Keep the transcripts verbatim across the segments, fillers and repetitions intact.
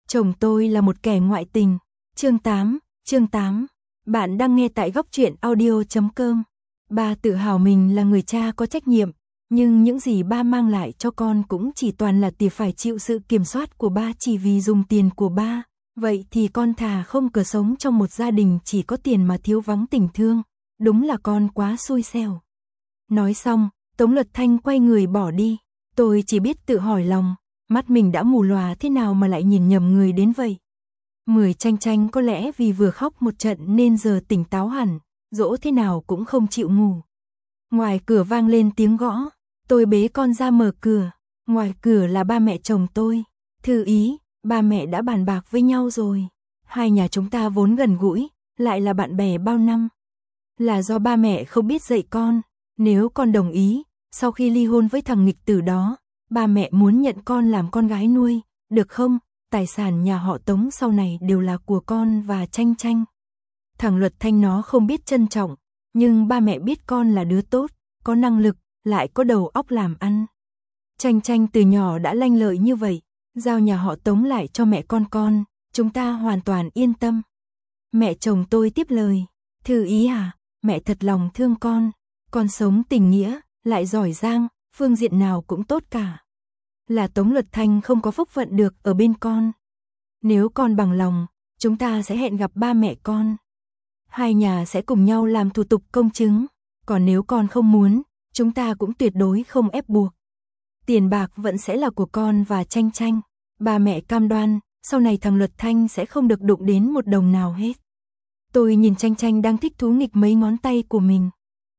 Chồng tôi là một kẻ ngoại tình. Chương tám, chương tám. Bạn đang nghe tại góc truyện audio chấm com. Ba tự hào mình là người cha có trách nhiệm, nhưng những gì ba mang lại cho con cũng chỉ toàn là tìa phải chịu sự kiểm soát của ba chỉ vì dùng tiền của ba. Vậy thì con thà không cờ sống trong một gia đình chỉ có tiền mà thiếu vắng tình thương. Đúng là con quá xui xẻo. Nói xong, Tống Luật Thanh quay người bỏ đi. Tôi chỉ biết tự hỏi lòng, mắt mình đã mù lòa thế nào mà lại nhìn nhầm người đến vậy. Mười Chanh Chanh có lẽ vì vừa khóc một trận nên giờ tỉnh táo hẳn, dỗ thế nào cũng không chịu ngủ. Ngoài cửa vang lên tiếng gõ, tôi bế con ra mở cửa. Ngoài cửa là ba mẹ chồng tôi. Thư ý, ba mẹ đã bàn bạc với nhau rồi. Hai nhà chúng ta vốn gần gũi, lại là bạn bè bao năm. Là do ba mẹ không biết dạy con. Nếu con đồng ý, sau khi ly hôn với thằng nghịch tử đó, ba mẹ muốn nhận con làm con gái nuôi, được không? Tài sản nhà họ Tống sau này đều là của con và Chanh Chanh. Thằng Luật Thanh nó không biết trân trọng, nhưng ba mẹ biết con là đứa tốt, có năng lực, lại có đầu óc làm ăn. Chanh Chanh từ nhỏ đã lanh lợi như vậy, giao nhà họ Tống lại cho mẹ con con, chúng ta hoàn toàn yên tâm. Mẹ chồng tôi tiếp lời, Thư ý à, mẹ thật lòng thương con, con sống tình nghĩa, lại giỏi giang, phương diện nào cũng tốt cả. Là Tống Luật Thanh không có phúc phận được ở bên con. Nếu con bằng lòng, chúng ta sẽ hẹn gặp ba mẹ con. Hai nhà sẽ cùng nhau làm thủ tục công chứng, còn nếu con không muốn, chúng ta cũng tuyệt đối không ép buộc. Tiền bạc vẫn sẽ là của con và Chanh Chanh. Ba mẹ cam đoan, sau này thằng Luật Thanh sẽ không được đụng đến một đồng nào hết. Tôi nhìn Chanh Chanh đang thích thú nghịch mấy ngón tay của mình.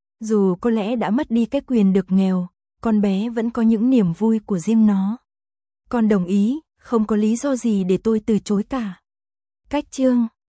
Dù có lẽ đã mất đi cái quyền được nghèo, con bé vẫn có những niềm vui của riêng nó. Con đồng ý, không có lý do gì để tôi từ chối cả. Cách chương